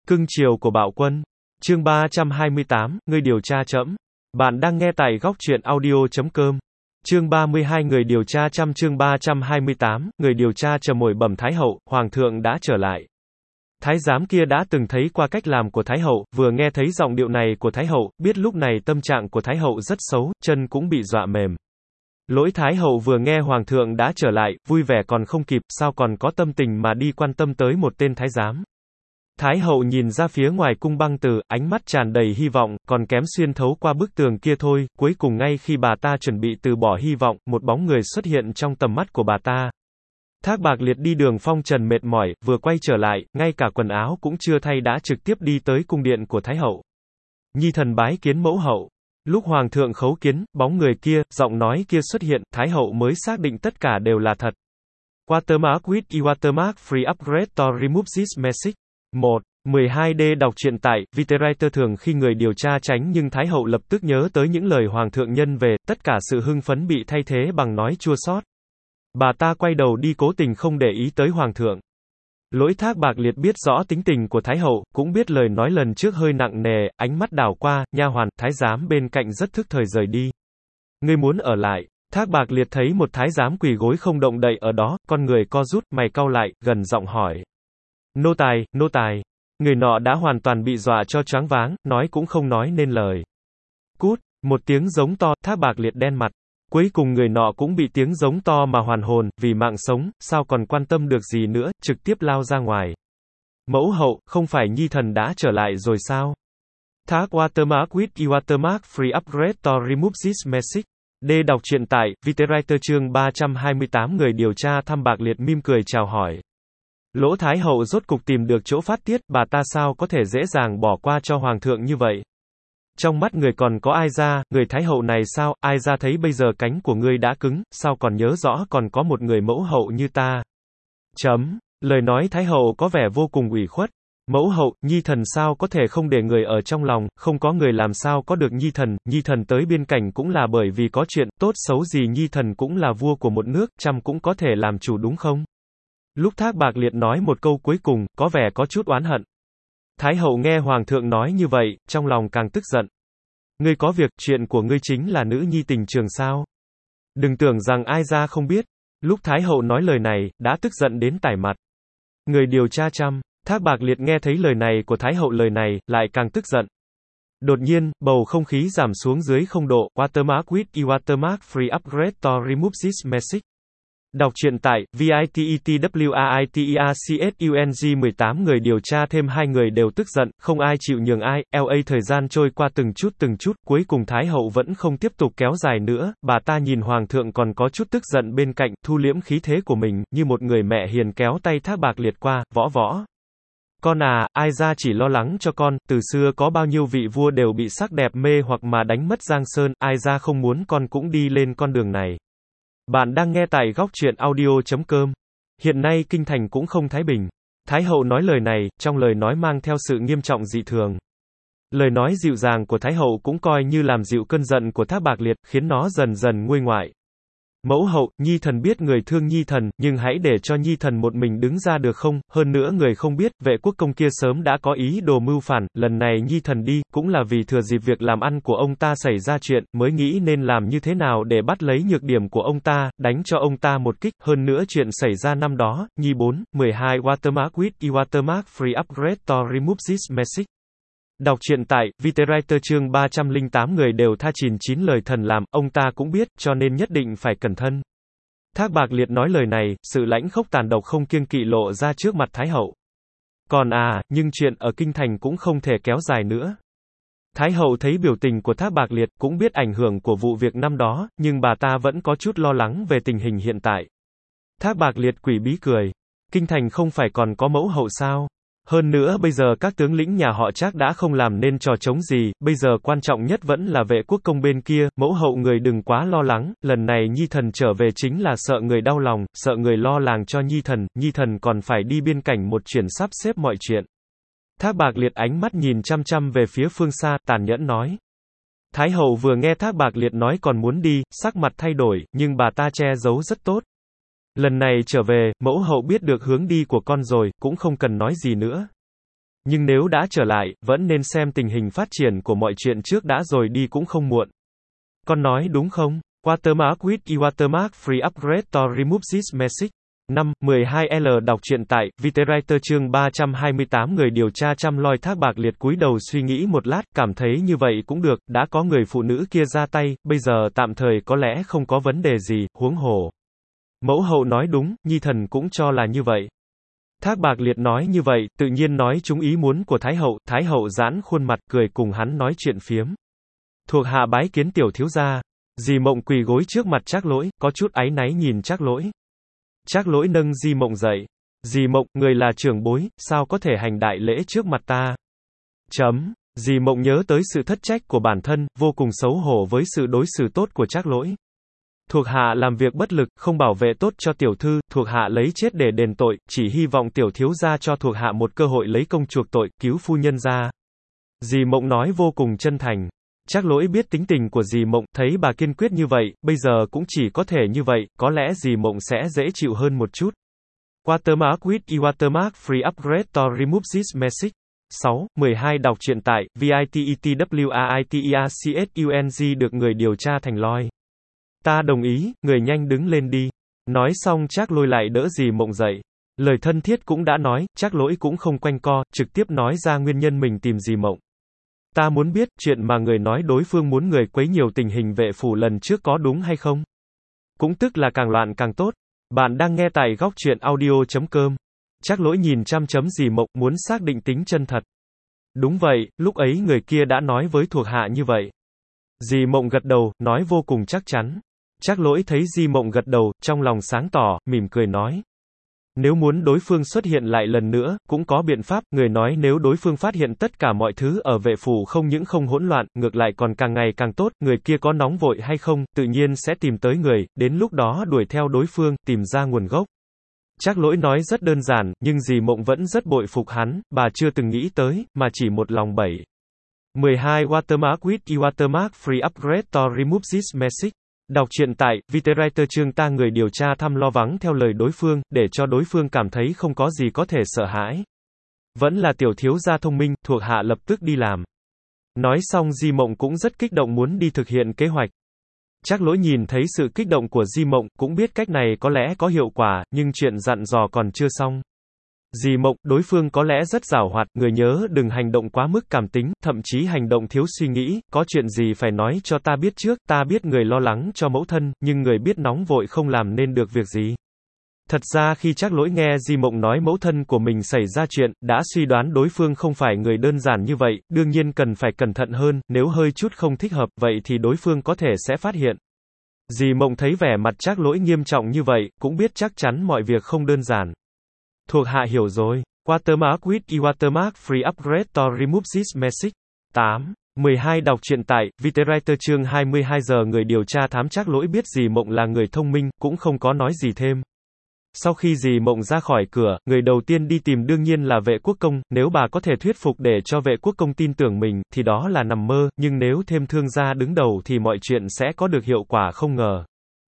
Cưng chiều của Bạo Quân. Chương 328, người điều tra trẫm. Bạn đang nghe tại góc truyện audio.com. Chương 32 người điều tra trăm chương 328, người điều tra trầm mồi bẩm Thái hậu, Hoàng thượng đã trở lại. Thái giám kia đã từng thấy qua cách làm của Thái hậu, vừa nghe thấy giọng điệu này của Thái hậu, biết lúc này tâm trạng của Thái hậu rất xấu, chân cũng bị dọa mềm. Lỗi Thái hậu vừa nghe Hoàng thượng đã trở lại, vui vẻ còn không kịp, sao còn có tâm tình mà đi quan tâm tới một tên thái giám. Thái hậu nhìn ra phía ngoài cung băng từ, ánh mắt tràn đầy hy vọng, còn kém xuyên thấu qua bức tường kia thôi, cuối cùng ngay khi bà ta chuẩn bị từ bỏ hy vọng, một bóng người xuất hiện trong tầm mắt của bà ta. Thác Bạc Liệt đi đường phong trần mệt mỏi, vừa quay trở lại, ngay cả quần áo cũng chưa thay đã trực tiếp đi tới cung điện của Thái hậu. Nhi thần bái kiến mẫu hậu. Lúc Hoàng thượng khấu kiến, bóng người kia, giọng nói kia xuất hiện, Thái hậu mới xác định tất cả đều là thật. Watermark with e-watermark free upgrade to remove this message. 1. 12D đọc truyện tại Vietwriter. Thường khi người điều tra tránh nhưng Thái hậu lập tức nhớ tới những lời Hoàng thượng nhân về, tất cả sự hưng phấn bị thay thế bằng nói chua xót. Bà ta quay đầu đi cố tình không để ý tới Hoàng thượng. Lỗi Thác Bạc Liệt biết rõ tính tình của Thái hậu, cũng biết lời nói lần trước hơi nặng nề, ánh mắt đảo qua, nha hoàn, thái giám bên cạnh rất thức thời rời đi. Ngươi muốn ở lại? Thác Bạc Liệt thấy một thái giám quỳ gối không động đậy ở đó, con người co rút, mày cau lại, gần giọng hỏi. Nô tài, nô tài. Người nọ đã hoàn toàn bị dọa cho choáng váng, nói cũng không nói nên lời. Cút, một tiếng giống to, Thác Bạc Liệt đen mặt. Cuối cùng người nọ cũng bị tiếng giống to mà hoàn hồn, vì mạng sống, sao còn quan tâm được gì nữa, trực tiếp lao ra ngoài. Mẫu hậu, không phải Nhi thần đã trở lại rồi sao? Thác Watermark with e-watermark free upgrade to remove this message. D đọc truyện tại Vietwriter. Chương 328 người điều tra thăm Bạc Liệt mỉm cười chào hỏi. Lỗ Thái hậu rốt cục tìm được chỗ phát tiết, bà ta sao có thể dễ dàng bỏ qua cho Hoàng thượng như vậy? Trong mắt người còn có ai ra, người Thái hậu này sao, ai ra thấy bây giờ cánh của ngươi đã cứng, sao còn nhớ rõ còn có một người mẫu hậu như ta. Lời nói Thái hậu có vẻ vô cùng ủy khuất. Mẫu hậu, Nhi thần sao có thể không để người ở trong lòng, không có người làm sao có được Nhi thần tới biên cảnh cũng là bởi vì có chuyện, tốt xấu gì Nhi thần cũng là vua của một nước, trăm cũng có thể làm chủ đúng không? Lúc Thác Bạc Liệt nói một câu cuối cùng, có vẻ có chút oán hận. Thái hậu nghe Hoàng thượng nói như vậy, trong lòng càng tức giận. Ngươi có việc, chuyện của ngươi chính là nữ nhi tình trường sao? Đừng tưởng rằng ai ra không biết. Lúc Thái hậu nói lời này, đã tức giận đến tái mặt. Người điều tra trăm, Thác Bạc Liệt nghe thấy lời này của Thái hậu lời này, lại càng tức giận. Đột nhiên, bầu không khí giảm xuống dưới 0 độ, Watermark with e-watermark free upgrade to remove this message. Đọc truyện tại Vitetwritercung. 18 người điều tra thêm 2 người đều tức giận, không ai chịu nhường ai, LA thời gian trôi qua từng chút, cuối cùng Thái hậu vẫn không tiếp tục kéo dài nữa, bà ta nhìn Hoàng thượng còn có chút tức giận bên cạnh, thu liễm khí thế của mình, như một người mẹ hiền kéo tay Thác Bạc Liệt qua, võ. Con à, ai ra chỉ lo lắng cho con, từ xưa có bao nhiêu vị vua đều bị sắc đẹp mê hoặc mà đánh mất giang sơn, ai ra không muốn con cũng đi lên con đường này. Bạn đang nghe tại góc truyện audio.com. Hiện nay kinh thành cũng không thái bình. Thái hậu nói lời này, trong lời nói mang theo sự nghiêm trọng dị thường. Lời nói dịu dàng của Thái hậu cũng coi như làm dịu cơn giận của Thác Bạc Liệt, khiến nó dần dần nguôi ngoại. Mẫu hậu, Nhi thần biết người thương Nhi thần, nhưng hãy để cho Nhi thần một mình đứng ra được không? Hơn nữa người không biết, vệ quốc công kia sớm đã có ý đồ mưu phản, lần này Nhi thần đi, cũng là vì thừa dịp việc làm ăn của ông ta xảy ra chuyện, mới nghĩ nên làm như thế nào để bắt lấy nhược điểm của ông ta, đánh cho ông ta một kích. Hơn nữa chuyện xảy ra năm đó, Nhi 4, 12 Watermark with e-watermark free upgrade to remove this message. Đọc truyện tại Vietwriter. Chương 308 người đều tha 9 lời thần làm, ông ta cũng biết, cho nên nhất định phải cẩn thận. Thác Bạc Liệt nói lời này, sự lãnh khốc tàn độc không kiêng kỵ lộ ra trước mặt Thái hậu. Còn nhưng chuyện ở kinh thành cũng không thể kéo dài nữa. Thái hậu thấy biểu tình của Thác Bạc Liệt, cũng biết ảnh hưởng của vụ việc năm đó, nhưng bà ta vẫn có chút lo lắng về tình hình hiện tại. Thác Bạc Liệt quỷ bí cười. Kinh thành không phải còn có mẫu hậu sao? Hơn nữa bây giờ các tướng lĩnh nhà họ Trác đã không làm nên trò trống gì, bây giờ quan trọng nhất vẫn là vệ quốc công bên kia, mẫu hậu người đừng quá lo lắng, lần này Nhi thần trở về chính là sợ người đau lòng, sợ người lo làng cho Nhi thần còn phải đi biên cảnh một chuyển sắp xếp mọi chuyện. Thác Bạc Liệt ánh mắt nhìn chăm chăm về phía phương xa, tàn nhẫn nói. Thái hậu vừa nghe Thác Bạc Liệt nói còn muốn đi, sắc mặt thay đổi, nhưng bà ta che giấu rất tốt. Lần này trở về, mẫu hậu biết được hướng đi của con rồi, cũng không cần nói gì nữa. Nhưng nếu đã trở lại, vẫn nên xem tình hình phát triển của mọi chuyện trước đã rồi đi cũng không muộn. Con nói đúng không? Watermark with e-Watermark Free Upgrade to remove this message. 5. 12L đọc truyện tại Vietwriter chương 328 người điều tra chăm loi thác bạc liệt cúi đầu suy nghĩ một lát, cảm thấy như vậy cũng được, đã có người phụ nữ kia ra tay, bây giờ tạm thời có lẽ không có vấn đề gì, huống hồ. Mẫu hậu nói đúng, nhi thần cũng cho là như vậy. Thác bạc liệt nói như vậy, tự nhiên nói trúng ý muốn của Thái hậu giãn khuôn mặt cười cùng hắn nói chuyện phiếm. Thuộc hạ bái kiến tiểu thiếu gia. Dì Mộng quỳ gối trước mặt Trác Lỗi, có chút áy náy nhìn Trác Lỗi. Trác Lỗi nâng Di Mộng dậy. Dì Mộng, người là trưởng bối, sao có thể hành đại lễ trước mặt ta? Dì Mộng nhớ tới sự thất trách của bản thân, vô cùng xấu hổ với sự đối xử tốt của Trác Lỗi. Thuộc hạ làm việc bất lực, không bảo vệ tốt cho tiểu thư, thuộc hạ lấy chết để đền tội, chỉ hy vọng tiểu thiếu gia cho thuộc hạ một cơ hội lấy công chuộc tội, cứu phu nhân ra. Dì Mộng nói vô cùng chân thành. Trác Lỗi biết tính tình của dì Mộng, thấy bà kiên quyết như vậy, bây giờ cũng chỉ có thể như vậy, có lẽ dì Mộng sẽ dễ chịu hơn một chút. Watermark with e-Watermark Free Upgrade to remove this message. 6. 12 đọc truyện tại Vitewritercung được người điều tra thành loi. Ta đồng ý, người nhanh đứng lên đi. Nói xong Trác Lôi lại đỡ dì Mộng dậy. Lời thân thiết cũng đã nói, Trác Lỗi cũng không quanh co, trực tiếp nói ra nguyên nhân mình tìm dì Mộng. Ta muốn biết, chuyện mà người nói đối phương muốn người quấy nhiều tình hình vệ phủ lần trước có đúng hay không? Cũng tức là càng loạn càng tốt. Bạn đang nghe tại góc truyện audio.com. Trác Lỗi nhìn chăm chấm dì Mộng, muốn xác định tính chân thật. Đúng vậy, lúc ấy người kia đã nói với thuộc hạ như vậy. Dì Mộng gật đầu, nói vô cùng chắc chắn. Trác Lỗi thấy dì Mộng gật đầu, trong lòng sáng tỏ, mỉm cười nói. Nếu muốn đối phương xuất hiện lại lần nữa, cũng có biện pháp, người nói nếu đối phương phát hiện tất cả mọi thứ ở vệ phủ không những không hỗn loạn, ngược lại còn càng ngày càng tốt, người kia có nóng vội hay không, tự nhiên sẽ tìm tới người, đến lúc đó đuổi theo đối phương, tìm ra nguồn gốc. Trác Lỗi nói rất đơn giản, nhưng dì Mộng vẫn rất bội phục hắn, bà chưa từng nghĩ tới, mà chỉ một lòng 12 Watermark with e-Watermark Free Upgrade to remove this message. Đọc truyện tại Vitewriter chương ta người điều tra thăm lo vắng theo lời đối phương, để cho đối phương cảm thấy không có gì có thể sợ hãi. Vẫn là tiểu thiếu gia thông minh, thuộc hạ lập tức đi làm. Nói xong Di Mộng cũng rất kích động muốn đi thực hiện kế hoạch. Trác Lỗi nhìn thấy sự kích động của Di Mộng, cũng biết cách này có lẽ có hiệu quả, nhưng chuyện dặn dò còn chưa xong. Dì Mộng, đối phương có lẽ rất giàu hoạt, người nhớ đừng hành động quá mức cảm tính, thậm chí hành động thiếu suy nghĩ, có chuyện gì phải nói cho ta biết trước, ta biết người lo lắng cho mẫu thân, nhưng người biết nóng vội không làm nên được việc gì. Thật ra khi Trác Lỗi nghe Di Mộng nói mẫu thân của mình xảy ra chuyện, đã suy đoán đối phương không phải người đơn giản như vậy, đương nhiên cần phải cẩn thận hơn, nếu hơi chút không thích hợp, vậy thì đối phương có thể sẽ phát hiện. Dì Mộng thấy vẻ mặt Trác Lỗi nghiêm trọng như vậy, cũng biết chắc chắn mọi việc không đơn giản. Thuộc hạ hiểu rồi. Watermark with e-Watermark Free Upgrade to remove this message. 8. 12 đọc truyện tại Vitewriter chương 22 giờ người điều tra thám Trác Lỗi biết dì Mộng là người thông minh, cũng không có nói gì thêm. Sau khi dì Mộng ra khỏi cửa, người đầu tiên đi tìm đương nhiên là Vệ Quốc Công, nếu bà có thể thuyết phục để cho Vệ Quốc Công tin tưởng mình, thì đó là nằm mơ, nhưng nếu thêm Thương gia đứng đầu thì mọi chuyện sẽ có được hiệu quả không ngờ.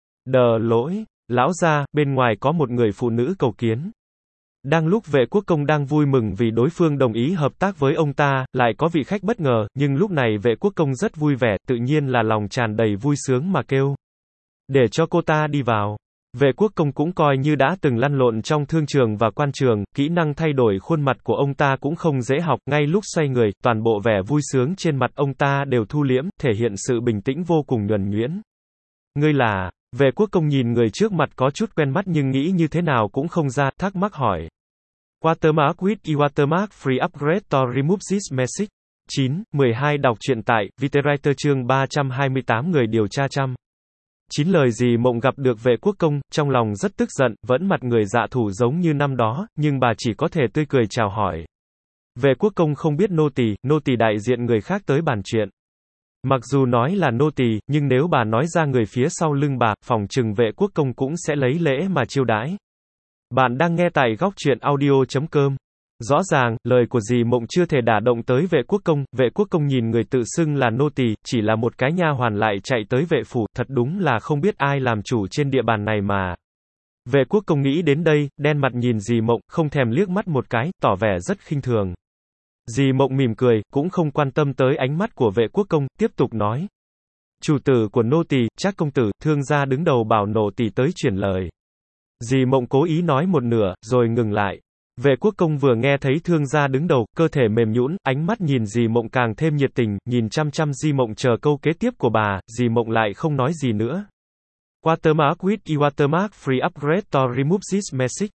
Lỗi, lão gia, bên ngoài có một người phụ nữ cầu kiến. Đang lúc Vệ Quốc Công đang vui mừng vì đối phương đồng ý hợp tác với ông ta, lại có vị khách bất ngờ, nhưng lúc này Vệ Quốc Công rất vui vẻ, tự nhiên là lòng tràn đầy vui sướng mà kêu. Để cho cô ta đi vào. Vệ Quốc Công cũng coi như đã từng lăn lộn trong thương trường và quan trường, kỹ năng thay đổi khuôn mặt của ông ta cũng không dễ học, ngay lúc xoay người, toàn bộ vẻ vui sướng trên mặt ông ta đều thu liễm, thể hiện sự bình tĩnh vô cùng nhuần nhuyễn. Ngươi là... Vệ Quốc Công nhìn người trước mặt có chút quen mắt nhưng nghĩ như thế nào cũng không ra, thắc mắc hỏi. Watermark with e-Watermark Free Upgrade to remove this message. 9. 12 đọc truyện tại Vitewriter chương 328 người điều tra chăm. 9 lời dì Mộng gặp được Vệ Quốc Công, trong lòng rất tức giận, vẫn mặt người dạ thủ giống như năm đó, nhưng bà chỉ có thể tươi cười chào hỏi. Vệ Quốc Công không biết nô tỳ đại diện người khác tới bàn chuyện. Mặc dù nói là nô tỳ, nhưng nếu bà nói ra người phía sau lưng bà, phòng trừng Vệ Quốc Công cũng sẽ lấy lễ mà chiêu đãi. Bạn đang nghe tại góc truyện audio.com. Rõ ràng, lời của dì Mộng chưa thể đả động tới Vệ Quốc Công nhìn người tự xưng là nô tỳ, chỉ là một cái nha hoàn lại chạy tới vệ phủ, thật đúng là không biết ai làm chủ trên địa bàn này mà. Vệ Quốc Công nghĩ đến đây, đen mặt nhìn dì Mộng, không thèm liếc mắt một cái, tỏ vẻ rất khinh thường. Dì Mộng mỉm cười, cũng không quan tâm tới ánh mắt của vệ quốc công, tiếp tục nói. Chủ tử của nô tỳ, Trác công tử, thương gia đứng đầu bảo nô tỳ tới truyền lời. Dì Mộng cố ý nói một nửa, rồi ngừng lại. Vệ quốc công vừa nghe thấy thương gia đứng đầu, cơ thể mềm nhũn, ánh mắt nhìn dì Mộng càng thêm nhiệt tình, nhìn chăm chăm dì Mộng chờ câu kế tiếp của bà, dì Mộng lại không nói gì nữa. Watermark with e-watermark free upgrade to remove this message.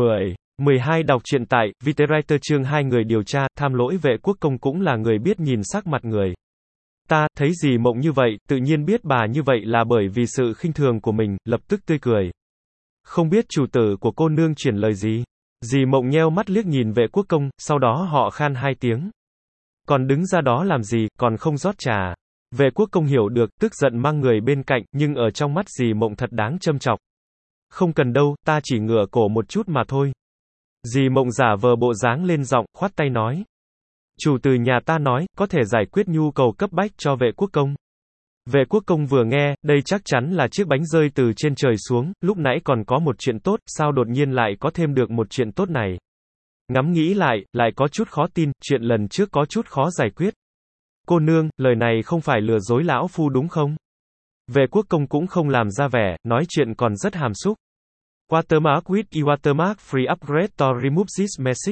12 đọc truyện tại Vietwriter chương 2 người điều tra, tham lỗi vệ quốc công cũng là người biết nhìn sắc mặt người. Ta, thấy dì Mộng như vậy, tự nhiên biết bà như vậy là bởi vì sự khinh thường của mình, lập tức tươi cười. Không biết chủ tử của cô nương chuyển lời gì? Dì Mộng nheo mắt liếc nhìn vệ quốc công, sau đó họ khan 2 tiếng. Còn đứng ra đó làm gì, còn không rót trà. Vệ quốc công hiểu được, tức giận mang người bên cạnh, nhưng ở trong mắt dì Mộng thật đáng châm chọc. Không cần đâu, ta chỉ ngửa cổ một chút mà thôi. Dì Mộng giả vờ bộ dáng lên giọng, khoát tay nói. Chủ từ nhà ta nói, có thể giải quyết nhu cầu cấp bách cho vệ quốc công. Vệ quốc công vừa nghe, đây chắc chắn là chiếc bánh rơi từ trên trời xuống, lúc nãy còn có một chuyện tốt, sao đột nhiên lại có thêm được một chuyện tốt này. Ngẫm nghĩ lại có chút khó tin, chuyện lần trước có chút khó giải quyết. Cô nương, lời này không phải lừa dối lão phu đúng không? Vệ quốc công cũng không làm ra vẻ, nói chuyện còn rất hàm xúc. Watermark with e-watermark free upgrade to remove this message.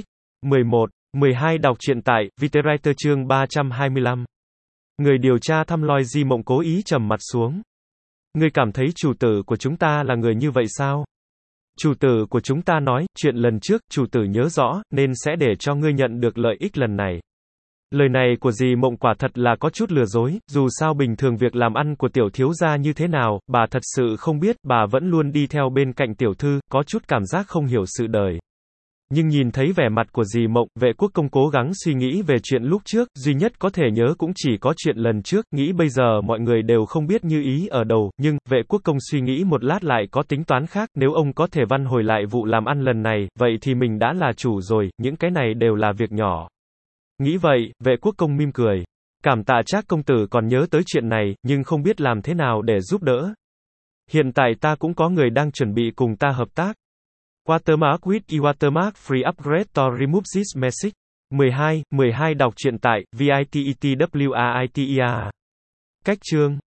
12 đọc truyện tại Vietwriter chương 325. Người điều tra thăm loi dì Mộng cố ý trầm mặt xuống. Ngươi cảm thấy chủ tử của chúng ta là người như vậy sao? Chủ tử của chúng ta nói, chuyện lần trước, chủ tử nhớ rõ, nên sẽ để cho ngươi nhận được lợi ích lần này. Lời này của dì Mộng quả thật là có chút lừa dối, dù sao bình thường việc làm ăn của tiểu thiếu gia như thế nào, bà thật sự không biết, bà vẫn luôn đi theo bên cạnh tiểu thư, có chút cảm giác không hiểu sự đời. Nhưng nhìn thấy vẻ mặt của dì Mộng, vệ quốc công cố gắng suy nghĩ về chuyện lúc trước, duy nhất có thể nhớ cũng chỉ có chuyện lần trước, nghĩ bây giờ mọi người đều không biết như ý ở đầu, nhưng, vệ quốc công suy nghĩ một lát lại có tính toán khác, nếu ông có thể văn hồi lại vụ làm ăn lần này, vậy thì mình đã là chủ rồi, những cái này đều là việc nhỏ. Nghĩ vậy, vệ quốc công mỉm cười. Cảm tạ Trác công tử còn nhớ tới chuyện này, nhưng không biết làm thế nào để giúp đỡ. Hiện tại ta cũng có người đang chuẩn bị cùng ta hợp tác. Watermark with e-watermark free upgrade to remove this message. 12 đọc truyện tại Vietwriter. Cách chương